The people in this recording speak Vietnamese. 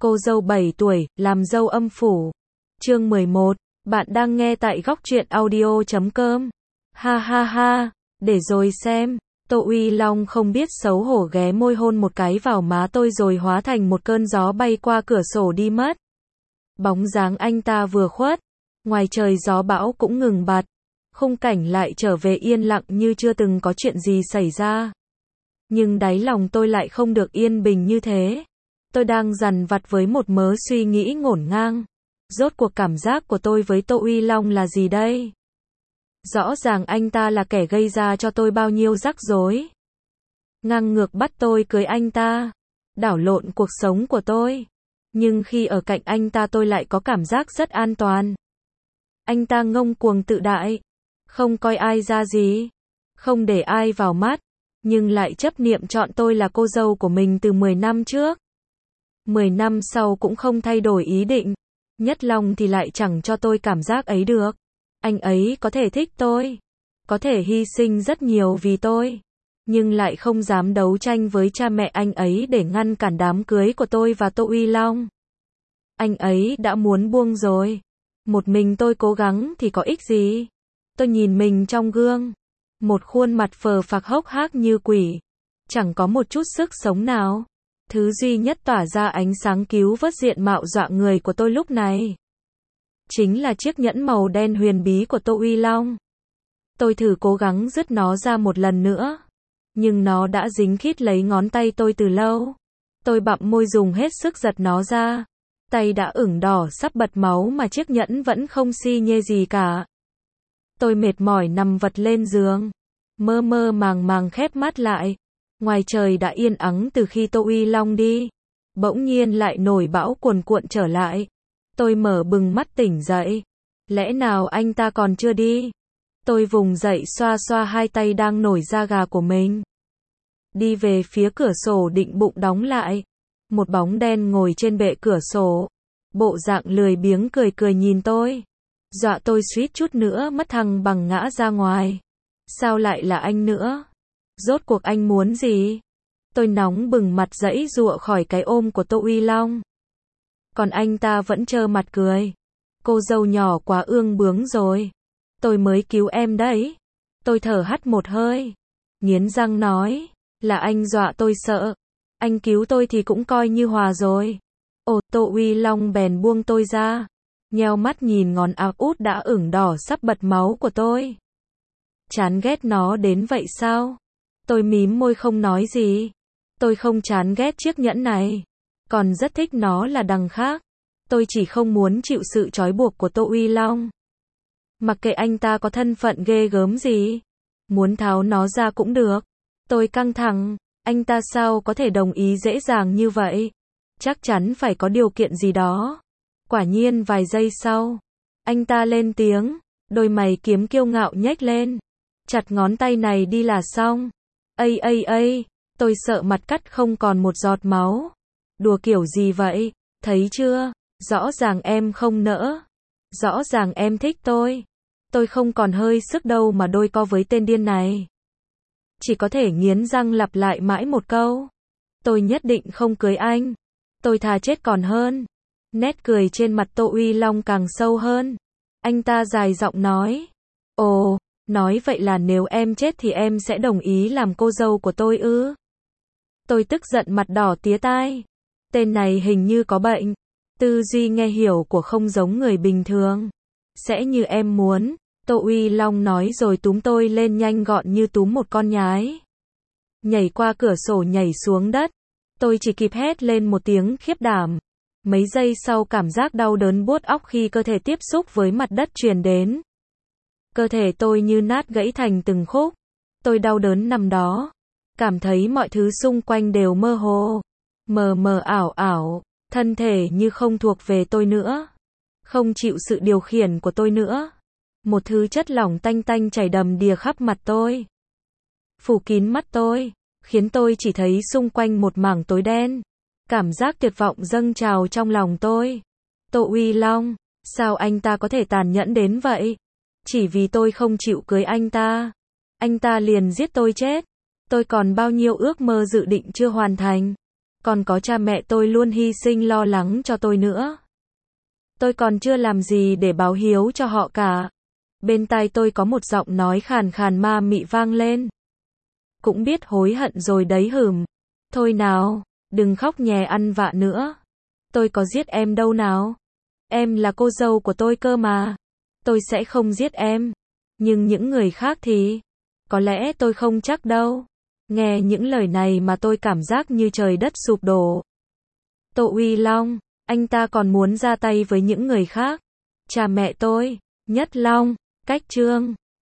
Cô dâu 7 tuổi, làm dâu âm phủ. Chương 11. Bạn đang nghe tại góc truyện audio.com. Ha ha ha, để rồi xem. Tô Uy Long không biết xấu hổ ghé môi hôn một cái vào má tôi rồi hóa thành một cơn gió bay qua cửa sổ đi mất. Bóng dáng anh ta vừa khuất, ngoài trời gió bão cũng ngừng bặt. Khung cảnh lại trở về yên lặng như chưa từng có chuyện gì xảy ra. Nhưng đáy lòng tôi lại không được yên bình như thế. Tôi đang dằn vặt với một mớ suy nghĩ ngổn ngang. Rốt cuộc cảm giác của tôi với Tô Uy Long là gì đây? Rõ ràng anh ta là kẻ gây ra cho tôi bao nhiêu rắc rối. Ngang ngược bắt tôi cưới anh ta, đảo lộn cuộc sống của tôi. Nhưng khi ở cạnh anh ta tôi lại có cảm giác rất an toàn. Anh ta ngông cuồng tự đại, không coi ai ra gì, không để ai vào mắt, nhưng lại chấp niệm chọn tôi là cô dâu của mình từ 10 năm trước. 10 năm sau cũng không thay đổi ý định. Nhất Long thì lại chẳng cho tôi cảm giác ấy được. Anh ấy có thể thích tôi, có thể hy sinh rất nhiều vì tôi, nhưng lại không dám đấu tranh với cha mẹ anh ấy để ngăn cản đám cưới của tôi và Tô Uy Long. Anh ấy đã muốn buông rồi. Một mình tôi cố gắng thì có ích gì? Tôi nhìn mình trong gương, một khuôn mặt phờ phạc hốc hác như quỷ, chẳng có một chút sức sống nào. Thứ duy nhất tỏa ra ánh sáng cứu vớt diện mạo dọa người của tôi lúc này chính là chiếc nhẫn màu đen huyền bí của Tô Uy Long. Tôi thử cố gắng dứt nó ra một lần nữa, nhưng nó đã dính khít lấy ngón tay tôi từ lâu. Tôi bặm môi dùng hết sức giật nó ra. Tay đã ửng đỏ sắp bật máu mà chiếc nhẫn vẫn không xi nhê gì cả. Tôi mệt mỏi nằm vật lên giường, mơ mơ màng màng khép mắt lại. Ngoài trời đã yên ắng từ khi Tô Uy Long đi. Bỗng nhiên lại nổi bão cuồn cuộn trở lại. Tôi mở bừng mắt tỉnh dậy. Lẽ nào anh ta còn chưa đi? Tôi vùng dậy xoa xoa hai tay đang nổi da gà của mình. Đi về phía cửa sổ định bụng đóng lại. Một bóng đen ngồi trên bệ cửa sổ. Bộ dạng lười biếng cười cười nhìn tôi. Dọa tôi suýt chút nữa mất thăng bằng ngã ra ngoài. Sao lại là anh nữa? Rốt cuộc anh muốn gì? Tôi nóng bừng mặt giãy giụa khỏi cái ôm của Tô Uy Long. Còn anh ta vẫn trơ mặt cười. Cô dâu nhỏ quá ương bướng rồi. Tôi mới cứu em đấy. Tôi thở hắt một hơi, nghiến răng nói, là anh dọa tôi sợ. Anh cứu tôi thì cũng coi như hòa rồi. Ồ, Tô Uy Long bèn buông tôi ra, nheo mắt nhìn ngón áo út đã ửng đỏ sắp bật máu của tôi. Chán ghét nó đến vậy sao? Tôi mím môi không nói gì. Tôi không chán ghét chiếc nhẫn này, còn rất thích nó là đằng khác. Tôi chỉ không muốn chịu sự trói buộc của Tô Uy Long. Mặc kệ anh ta có thân phận ghê gớm gì, muốn tháo nó ra cũng được. Tôi căng thẳng, anh ta sao có thể đồng ý dễ dàng như vậy? Chắc chắn phải có điều kiện gì đó. Quả nhiên vài giây sau, anh ta lên tiếng, đôi mày kiếm kiêu ngạo nhếch lên. Chặt ngón tay này đi là xong. Ây, tôi sợ mặt cắt không còn một giọt máu. Đùa kiểu gì vậy? Thấy chưa? Rõ ràng em không nỡ. Rõ ràng em thích tôi. Tôi không còn hơi sức đâu mà đôi co với tên điên này. Chỉ có thể nghiến răng lặp lại mãi một câu. Tôi nhất định không cưới anh. Tôi thà chết còn hơn. Nét cười trên mặt Tô Uy Long càng sâu hơn. Anh ta dài giọng nói. Ồ, nói vậy là nếu em chết thì em sẽ đồng ý làm cô dâu của tôi ư? Tôi tức giận mặt đỏ tía tai. Tên này hình như có bệnh. Tư duy nghe hiểu của không giống người bình thường. Sẽ như em muốn. Tô Uy Long nói rồi túm tôi lên nhanh gọn như túm một con nhái. Nhảy qua cửa sổ nhảy xuống đất. Tôi chỉ kịp hét lên một tiếng khiếp đảm. Mấy giây sau cảm giác đau đớn buốt óc khi cơ thể tiếp xúc với mặt đất truyền đến. Cơ thể tôi như nát gãy thành từng khúc. Tôi đau đớn nằm đó. Cảm thấy mọi thứ xung quanh đều mơ hồ. Mờ mờ ảo ảo. Thân thể như không thuộc về tôi nữa. Không chịu sự điều khiển của tôi nữa. Một thứ chất lỏng tanh tanh chảy đầm đìa khắp mặt tôi. Phủ kín mắt tôi. Khiến tôi chỉ thấy xung quanh một mảng tối đen. Cảm giác tuyệt vọng dâng trào trong lòng tôi. Tô Uy Long, sao anh ta có thể tàn nhẫn đến vậy? Chỉ vì tôi không chịu cưới anh ta liền giết tôi chết. Tôi còn bao nhiêu ước mơ dự định chưa hoàn thành. Còn có cha mẹ tôi luôn hy sinh lo lắng cho tôi nữa. Tôi còn chưa làm gì để báo hiếu cho họ cả. Bên tai tôi có một giọng nói khàn khàn ma mị vang lên. Cũng biết hối hận rồi đấy hửm. Thôi nào, đừng khóc nhè ăn vạ nữa. Tôi có giết em đâu nào. Em là cô dâu của tôi cơ mà. Tôi sẽ không giết em. Nhưng những người khác thì... Có lẽ tôi không chắc đâu. Nghe những lời này mà tôi cảm giác như trời đất sụp đổ. Tô Uy Long, anh ta còn muốn ra tay với những người khác. Cha mẹ tôi, Nhất Long, Cách Trương.